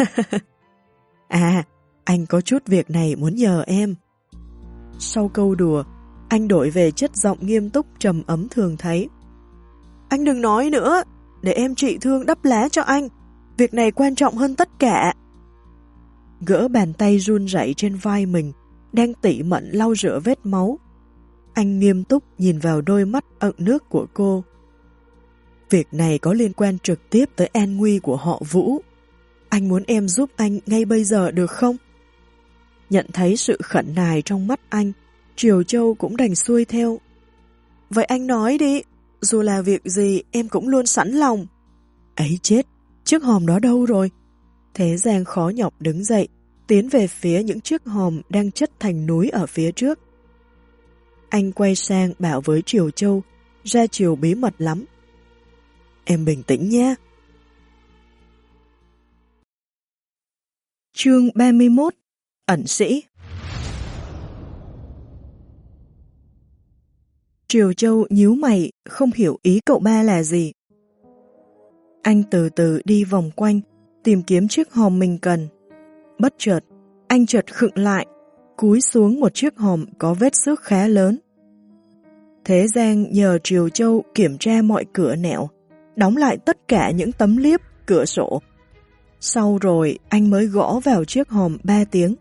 À, anh có chút việc này muốn nhờ em. Sau câu đùa, anh đổi về chất giọng nghiêm túc trầm ấm thường thấy. Anh đừng nói nữa, để em trị thương đắp lá cho anh. Việc này quan trọng hơn tất cả. Gỡ bàn tay run rẩy trên vai mình, đang tỉ mẩn lau rửa vết máu. Anh nghiêm túc nhìn vào đôi mắt ẩn nước của cô. Việc này có liên quan trực tiếp tới an nguy của họ Vũ. Anh muốn em giúp anh ngay bây giờ được không? Nhận thấy sự khẩn nài trong mắt anh, Triều Châu cũng đành xuôi theo. Vậy anh nói đi, dù là việc gì em cũng luôn sẵn lòng. Ấy chết, chiếc hòm đó đâu rồi? Thế Giang khó nhọc đứng dậy, tiến về phía những chiếc hòm đang chất thành núi ở phía trước. Anh quay sang bảo với Triều Châu, ra chiều bí mật lắm. Em bình tĩnh nhé. Chương 31. Ẩn sĩ. Triều Châu nhíu mày, không hiểu ý cậu ba là gì. Anh từ từ đi vòng quanh, tìm kiếm chiếc hòm mình cần. Bất chợt, anh chợt khựng lại, cúi xuống một chiếc hòm có vết xước khá lớn. Thế Giang nhờ Triều Châu kiểm tra mọi cửa nẻo, đóng lại tất cả những tấm liếp, cửa sổ. Sau rồi anh mới gõ vào chiếc hòm 3 tiếng.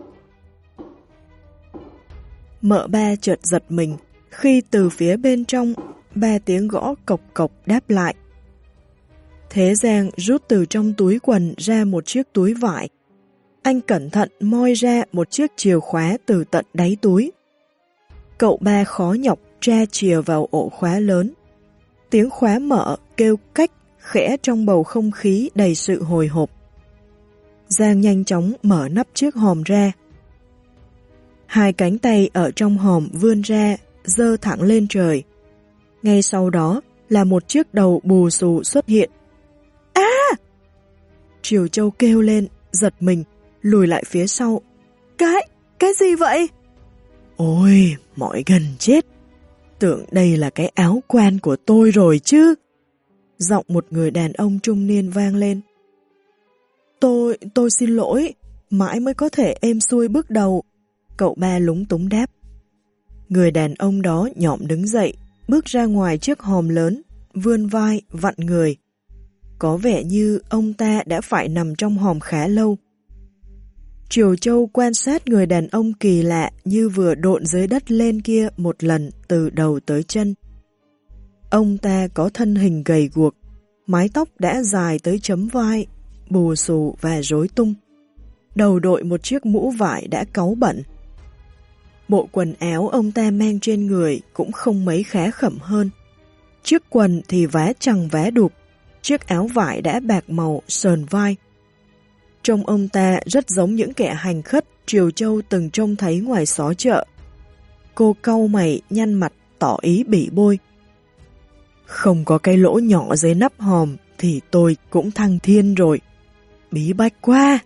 Mợ ba chợt giật mình khi từ phía bên trong 3 tiếng gõ cộc cộc đáp lại. Thế Giang rút từ trong túi quần ra một chiếc túi vải. Anh cẩn thận moi ra một chiếc chìa khóa từ tận đáy túi. Cậu ba khó nhọc tra chìa vào ổ khóa lớn. Tiếng khóa mở kêu cách khẽ trong bầu không khí đầy sự hồi hộp. Giang nhanh chóng mở nắp chiếc hòm ra. 2 cánh tay ở trong hòm vươn ra, giơ thẳng lên trời. Ngay sau đó là một chiếc đầu bù xù xuất hiện. À! Triều Châu kêu lên, giật mình, lùi lại phía sau. Cái gì vậy? Ôi, mỏi gần chết. Tưởng đây là cái áo quan của tôi rồi chứ. Giọng một người đàn ông trung niên vang lên. Tôi xin lỗi, mãi mới có thể êm xuôi bước đầu. Cậu ba lúng túng đáp. Người đàn ông đó nhõm đứng dậy, bước ra ngoài chiếc hòm lớn, vươn vai, vặn người. Có vẻ như ông ta đã phải nằm trong hòm khá lâu. Triều Châu quan sát người đàn ông kỳ lạ như vừa độn dưới đất lên kia một lần từ đầu tới chân. Ông ta có thân hình gầy guộc, mái tóc đã dài tới chấm vai, bù xù và rối tung. Đầu đội một chiếc mũ vải đã cáu bẩn. Bộ quần áo ông ta mang trên người cũng không mấy khá khẩm hơn. Chiếc quần thì vá chằng vá đục, chiếc áo vải đã bạc màu sờn vai. Trông ông ta rất giống những kẻ hành khất Triều Châu từng trông thấy ngoài xó chợ. Cô cau mày nhăn mặt tỏ ý bỉ bôi. Không có cái lỗ nhỏ dưới nắp hòm thì tôi cũng thăng thiên rồi. Bí bách quá!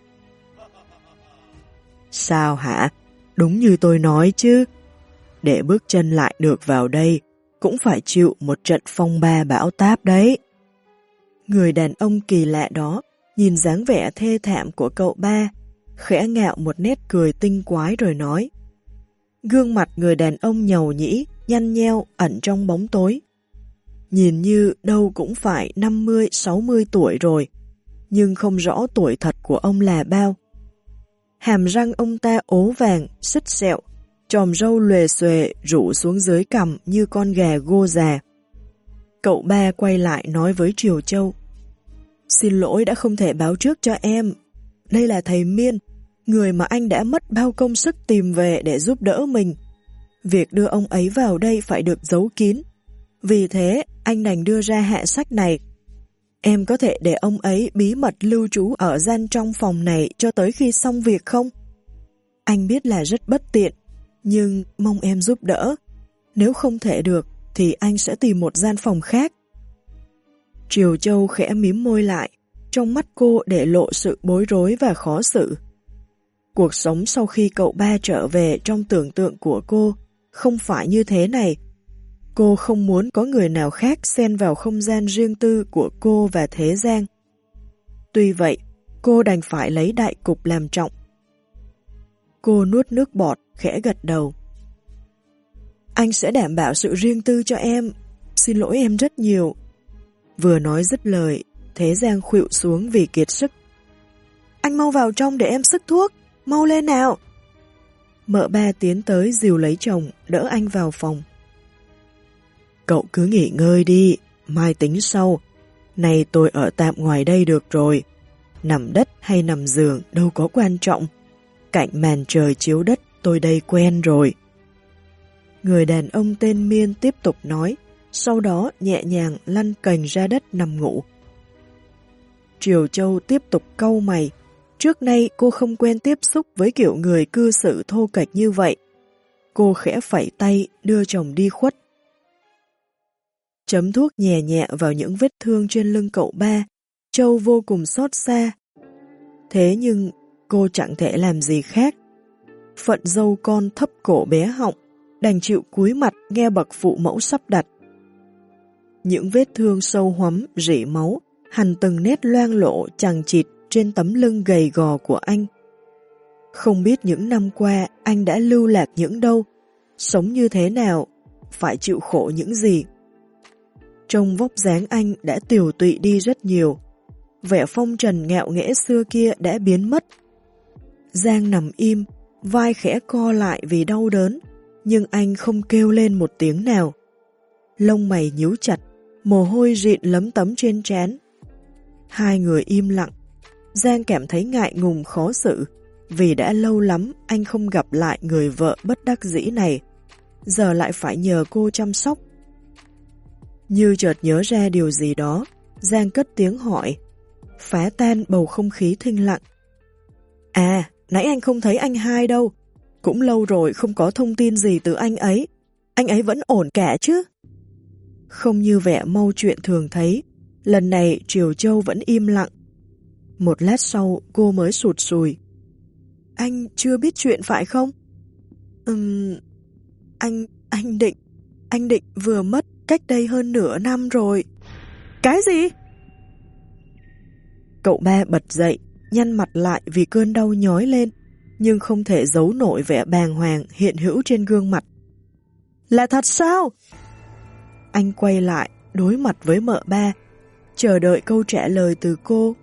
Sao hả? Đúng như tôi nói chứ. Để bước chân lại được vào đây cũng phải chịu một trận phong ba bão táp đấy. Người đàn ông kỳ lạ đó nhìn dáng vẻ thê thảm của cậu ba, khẽ ngạo một nét cười tinh quái rồi nói. Gương mặt người đàn ông nhầu nhĩ, nhăn nheo ẩn trong bóng tối. Nhìn như đâu cũng phải 50-60 tuổi rồi, nhưng không rõ tuổi thật của ông là bao. Hàm răng ông ta ố vàng, sứt sẹo, chòm râu lòe xòe rủ xuống dưới cằm như con gà gô già. Cậu ba quay lại nói với Triều Châu. Xin lỗi đã không thể báo trước cho em. Đây là thầy Miên, người mà anh đã mất bao công sức tìm về để giúp đỡ mình. Việc đưa ông ấy vào đây phải được giấu kín. Vì thế, anh đành đưa ra hạ sách này. Em có thể để ông ấy bí mật lưu trú ở gian trong phòng này cho tới khi xong việc không? Anh biết là rất bất tiện, nhưng mong em giúp đỡ. Nếu không thể được, thì anh sẽ tìm một gian phòng khác. Triều Châu khẽ mím môi lại, trong mắt cô để lộ sự bối rối và khó xử. Cuộc sống sau khi cậu ba trở về trong tưởng tượng của cô không phải như thế này. Cô không muốn có người nào khác xen vào không gian riêng tư của cô và Thế Giang. Tuy vậy, cô đành phải lấy đại cục làm trọng. Cô nuốt nước bọt, khẽ gật đầu. Anh sẽ đảm bảo sự riêng tư cho em. Xin lỗi em rất nhiều. Vừa nói dứt lời, Thế Giang khuỵu xuống vì kiệt sức. Anh mau vào trong để em sức thuốc. Mau lên nào. Mợ ba tiến tới dìu lấy chồng, đỡ anh vào phòng. Cậu cứ nghỉ ngơi đi, mai tính sau. Nay tôi ở tạm ngoài đây được rồi. Nằm đất hay nằm giường đâu có quan trọng. Cạnh màn trời chiếu đất tôi đây quen rồi. Người đàn ông tên Miên tiếp tục nói, sau đó nhẹ nhàng lăn cành ra đất nằm ngủ. Triều Châu tiếp tục cau mày. Trước nay cô không quen tiếp xúc với kiểu người cư xử thô kệch như vậy. Cô khẽ phẩy tay đưa chồng đi khuất. Chấm thuốc nhẹ nhẹ vào những vết thương trên lưng cậu ba, Châu vô cùng xót xa. Thế nhưng cô chẳng thể làm gì khác. Phận dâu con thấp cổ bé họng, đành chịu cúi mặt nghe bậc phụ mẫu sắp đặt. Những vết thương sâu hoắm, rỉ máu, hằn từng nét loang lổ chằng chịt trên tấm lưng gầy gò của anh. Không biết những năm qua anh đã lưu lạc những đâu, sống như thế nào, phải chịu khổ những gì. Trông vóc dáng anh đã tiều tụy đi rất nhiều, vẻ phong trần ngạo nghễ xưa kia đã biến mất. Giang nằm im, vai khẽ co lại vì đau đớn, nhưng anh không kêu lên một tiếng nào. Lông mày nhíu chặt, mồ hôi rịn lấm tấm trên trán. Hai người im lặng. Giang cảm thấy ngại ngùng khó xử, vì đã lâu lắm anh không gặp lại người vợ bất đắc dĩ này, giờ lại phải nhờ cô chăm sóc. Như chợt nhớ ra điều gì đó, Giang cất tiếng hỏi, phá tan bầu không khí thinh lặng. À, nãy anh không thấy anh hai đâu, cũng lâu rồi không có thông tin gì từ anh ấy vẫn ổn cả chứ? Không như vẻ mau chuyện thường thấy, lần này Triều Châu vẫn im lặng. Một lát sau cô mới sụt sùi. Anh chưa biết chuyện phải không? Anh Định vừa mất cách đây hơn nửa năm rồi. Cái gì? Cậu ba bật dậy, nhăn mặt lại vì cơn đau nhói lên, nhưng không thể giấu nổi vẻ bàng hoàng hiện hữu trên gương mặt. Là thật sao? Anh quay lại, đối mặt với mợ ba, chờ đợi câu trả lời từ cô.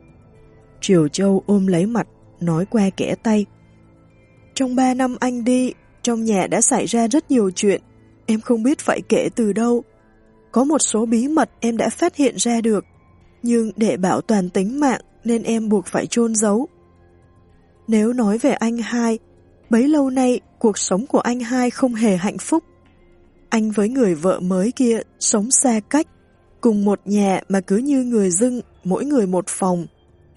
Triều Châu ôm lấy mặt, nói qua kẽ tay. Trong 3 năm anh đi, trong nhà đã xảy ra rất nhiều chuyện, em không biết phải kể từ đâu. Có một số bí mật em đã phát hiện ra được, nhưng để bảo toàn tính mạng nên em buộc phải chôn giấu. Nếu nói về anh hai, bấy lâu nay cuộc sống của anh hai không hề hạnh phúc. Anh với người vợ mới kia sống xa cách, cùng một nhà mà cứ như người dưng, mỗi người một phòng.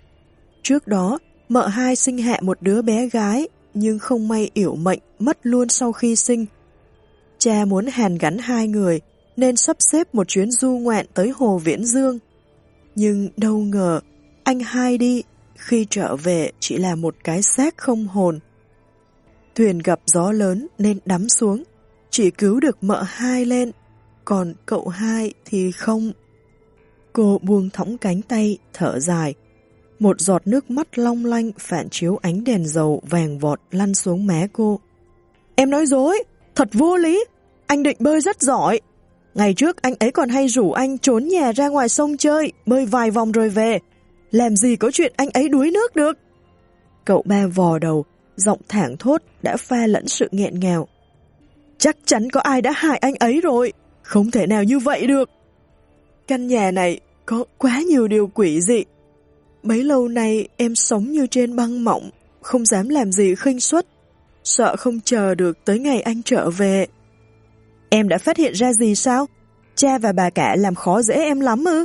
Trước đó, mợ hai sinh hạ một đứa bé gái, nhưng không may yểu mệnh, mất luôn sau khi sinh. Cha muốn hàn gắn hai người, nên sắp xếp một chuyến du ngoạn tới Hồ Viễn Dương. Nhưng đâu ngờ, anh hai đi, khi trở về chỉ là một cái xác không hồn. Thuyền gặp gió lớn nên đắm xuống, chỉ cứu được mợ hai lên, còn cậu hai thì không. Cô buông thõng cánh tay, thở dài. Một giọt nước mắt long lanh phản chiếu ánh đèn dầu vàng vọt lăn xuống má cô. Em nói dối, thật vô lý, anh Định bơi rất giỏi. Ngày trước anh ấy còn hay rủ anh trốn nhà ra ngoài sông chơi, bơi vài vòng rồi về. Làm gì có chuyện anh ấy đuối nước được. Cậu ba vò đầu, giọng thảng thốt đã pha lẫn sự nghẹn ngào. Chắc chắn có ai đã hại anh ấy rồi, không thể nào như vậy được. Căn nhà này có quá nhiều điều quỷ dị. Mấy lâu nay em sống như trên băng mỏng, không dám làm gì khinh suất, sợ không chờ được tới ngày anh trở về. Em đã phát hiện ra gì sao? Cha và bà cả làm khó dễ em lắm ư?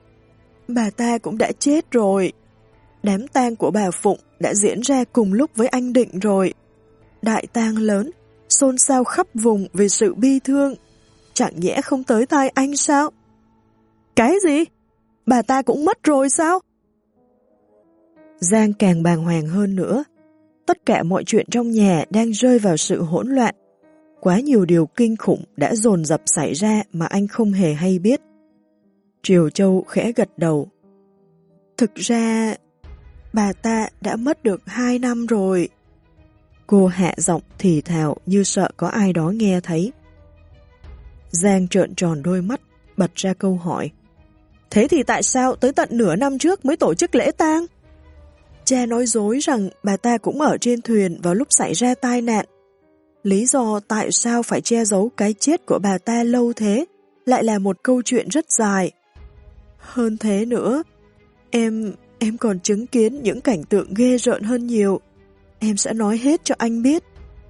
Bà ta cũng đã chết rồi. Đám tang của bà Phụng đã diễn ra cùng lúc với anh Định rồi. Đại tang lớn, xôn xao khắp vùng vì sự bi thương. Chẳng nhẽ không tới tai anh sao? Cái gì? Bà ta cũng mất rồi sao? Giang càng bàng hoàng hơn nữa. Tất cả mọi chuyện trong nhà đang rơi vào sự hỗn loạn. Quá nhiều điều kinh khủng đã dồn dập xảy ra mà anh không hề hay biết. Triều Châu khẽ gật đầu. Thực ra, bà ta đã mất được 2 năm rồi. Cô hạ giọng thì thào như sợ có ai đó nghe thấy. Giang trợn tròn đôi mắt, bật ra câu hỏi. Thế thì tại sao tới tận nửa năm trước mới tổ chức lễ tang? Cha nói dối rằng bà ta cũng ở trên thuyền vào lúc xảy ra tai nạn. Lý do tại sao phải che giấu cái chết của bà ta lâu thế lại là một câu chuyện rất dài. Hơn thế nữa, em còn chứng kiến những cảnh tượng ghê rợn hơn nhiều. Em sẽ nói hết cho anh biết.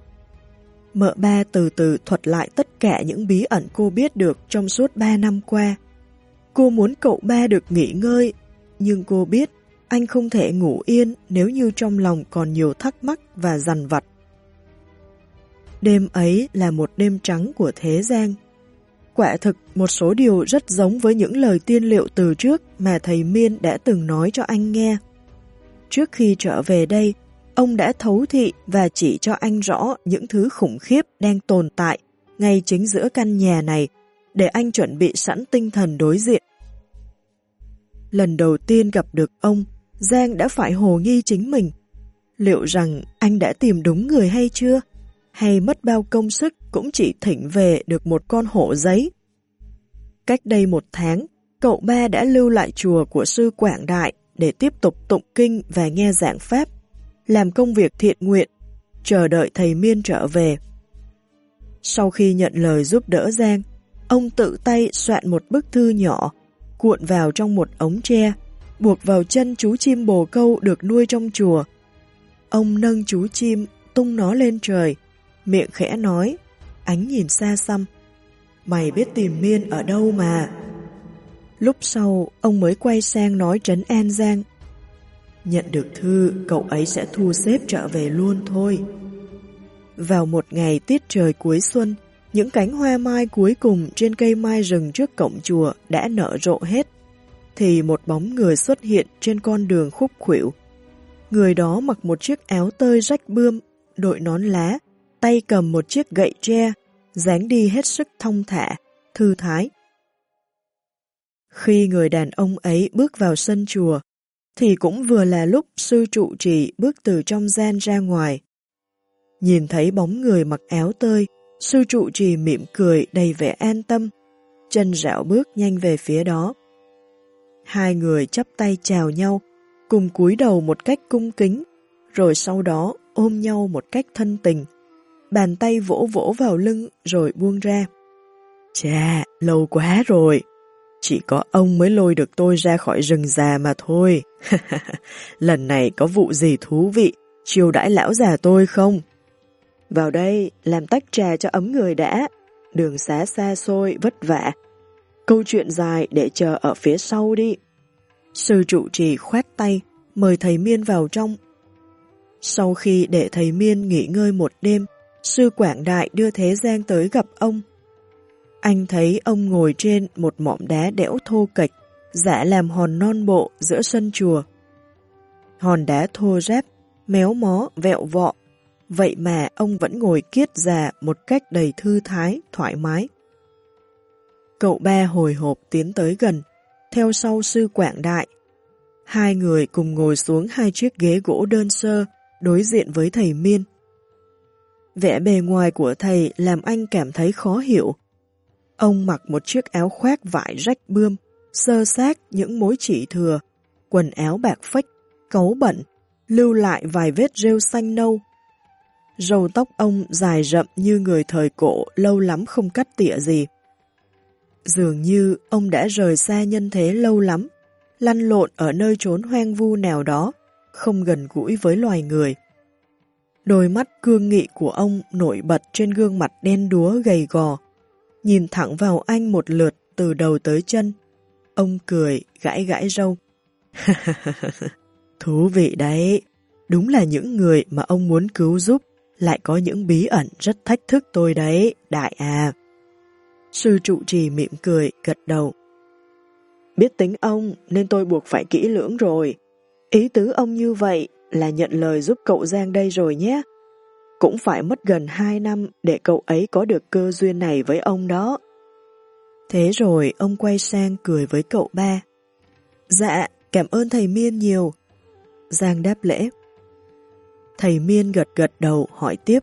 Mợ ba từ từ thuật lại tất cả những bí ẩn cô biết được trong suốt 3 năm qua. Cô muốn cậu ba được nghỉ ngơi, nhưng cô biết anh không thể ngủ yên nếu như trong lòng còn nhiều thắc mắc và dằn vặt. Đêm ấy là một đêm trắng của thế gian. Quả thực một số điều rất giống với những lời tiên liệu từ trước mà thầy Miên đã từng nói cho anh nghe. Trước khi trở về đây, ông đã thấu thị và chỉ cho anh rõ những thứ khủng khiếp đang tồn tại ngay chính giữa căn nhà này để anh chuẩn bị sẵn tinh thần đối diện. Lần đầu tiên gặp được ông, Giang đã phải hồ nghi chính mình. Liệu rằng anh đã tìm đúng người hay chưa? Hay mất bao công sức cũng chỉ thỉnh về được một con hổ giấy? Cách đây 1 tháng, cậu ba đã lưu lại chùa của sư Quảng Đại để tiếp tục tụng kinh và nghe giảng pháp, làm công việc thiện nguyện, chờ đợi thầy Miên trở về. Sau khi nhận lời giúp đỡ Giang, ông tự tay soạn một bức thư nhỏ, cuộn vào trong một ống tre, buộc vào chân chú chim bồ câu được nuôi trong chùa. Ông nâng chú chim, tung nó lên trời, miệng khẽ nói, ánh nhìn xa xăm, mày biết tìm Miên ở đâu mà. Lúc sau, ông mới quay sang nói trấn an Giang, nhận được thư, cậu ấy sẽ thu xếp trở về luôn thôi. Vào một ngày tiết trời cuối xuân, những cánh hoa mai cuối cùng trên cây mai rừng trước cổng chùa đã nở rộ hết, thì một bóng người xuất hiện trên con đường khúc khuỷu. Người đó mặc một chiếc áo tơi rách bươm, đội nón lá, tay cầm một chiếc gậy tre, dáng đi hết sức thong thả, thư thái. Khi người đàn ông ấy bước vào sân chùa, thì cũng vừa là lúc sư trụ trì bước từ trong gian ra ngoài. Nhìn thấy bóng người mặc áo tơi, sư trụ trì mỉm cười đầy vẻ an tâm, chân rảo bước nhanh về phía đó. Hai người chắp tay chào nhau, cùng cúi đầu một cách cung kính, rồi sau đó ôm nhau một cách thân tình. Bàn tay vỗ vỗ vào lưng rồi buông ra. Chà, lâu quá rồi. Chỉ có ông mới lôi được tôi ra khỏi rừng già mà thôi. Lần này có vụ gì thú vị, chiêu đãi lão già tôi không? Vào đây, làm tách trà cho ấm người đã. Đường xá xa xôi, vất vả. Câu chuyện dài để chờ ở phía sau đi. Sư trụ trì khoát tay, mời thầy Miên vào trong. Sau khi để thầy Miên nghỉ ngơi một đêm, sư Quảng Đại đưa Thế Giang tới gặp ông. Anh thấy ông ngồi trên một mỏm đá đẽo thô kệch, giả làm hòn non bộ giữa sân chùa. Hòn đá thô ráp, méo mó, vẹo vọ, vậy mà ông vẫn ngồi kiết già một cách đầy thư thái, thoải mái. Cậu ba hồi hộp tiến tới gần, theo sau sư Quảng Đại. Hai người cùng ngồi xuống hai chiếc ghế gỗ đơn sơ, đối diện với thầy Miên. Vẻ bề ngoài của thầy làm anh cảm thấy khó hiểu. Ông mặc một chiếc áo khoác vải rách bươm, xơ xác những mối chỉ thừa, quần áo bạc phách, cáu bẩn, lưu lại vài vết rêu xanh nâu. Râu tóc ông dài rậm như người thời cổ, lâu lắm không cắt tỉa gì. Dường như ông đã rời xa nhân thế lâu lắm, lăn lộn ở nơi chốn hoang vu nào đó, không gần gũi với loài người. Đôi mắt cương nghị của ông nổi bật trên gương mặt đen đúa gầy gò, nhìn thẳng vào anh một lượt từ đầu tới chân. Ông cười, gãi gãi râu. Thú vị đấy, đúng là những người mà ông muốn cứu giúp lại có những bí ẩn rất thách thức tôi đấy, Đại à. Sư trụ trì mỉm cười, gật đầu. Biết tính ông nên tôi buộc phải kỹ lưỡng rồi. Ý tứ ông như vậy là nhận lời giúp cậu Giang đây rồi nhé. Cũng phải mất gần 2 năm để cậu ấy có được cơ duyên này với ông đó. Thế rồi ông quay sang cười với cậu ba. Dạ, cảm ơn thầy Miên nhiều. Giang đáp lễ. Thầy Miên gật gật đầu hỏi tiếp.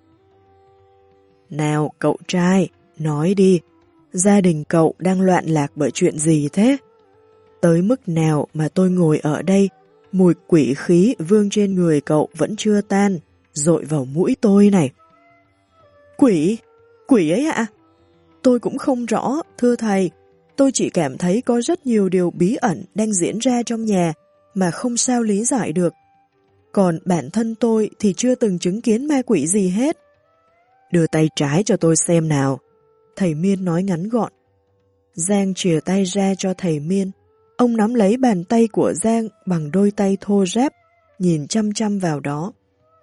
Nào cậu trai, nói đi, gia đình cậu đang loạn lạc bởi chuyện gì thế? Tới mức nào mà tôi ngồi ở đây, mùi quỷ khí vương trên người cậu vẫn chưa tan, dội vào mũi tôi này. Quỷ? Quỷ ấy ạ? Tôi cũng không rõ, thưa thầy. Tôi chỉ cảm thấy có rất nhiều điều bí ẩn đang diễn ra trong nhà mà không sao lý giải được. Còn bản thân tôi thì chưa từng chứng kiến ma quỷ gì hết. Đưa tay trái cho tôi xem nào. Thầy Miên nói ngắn gọn. Giang chìa tay ra cho thầy Miên. Ông nắm lấy bàn tay của Giang bằng đôi tay thô ráp, nhìn chăm chăm vào đó.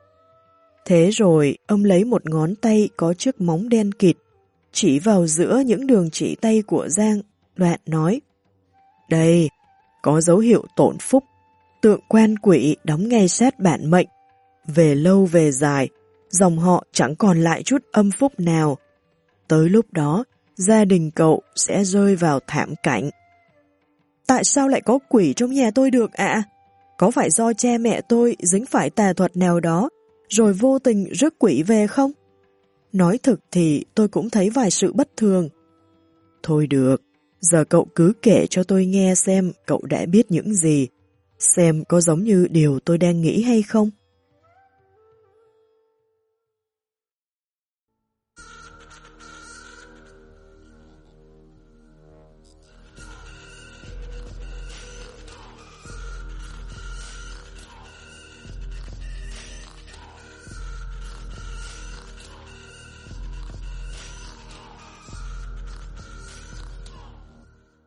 Thế rồi, ông lấy một ngón tay có chiếc móng đen kịt, chỉ vào giữa những đường chỉ tay của Giang, đoạn nói. Đây, có dấu hiệu tổn phúc, tượng quan quỷ đóng ngay sát bản mệnh. Về lâu về dài, dòng họ chẳng còn lại chút âm phúc nào. Tới lúc đó, gia đình cậu sẽ rơi vào thảm cảnh. Tại sao lại có quỷ trong nhà tôi được ạ? Có phải do cha mẹ tôi dính phải tà thuật nào đó, rồi vô tình rước quỷ về không? Nói thực thì tôi cũng thấy vài sự bất thường. Thôi được, giờ cậu cứ kể cho tôi nghe xem cậu đã biết những gì, xem có giống như điều tôi đang nghĩ hay không.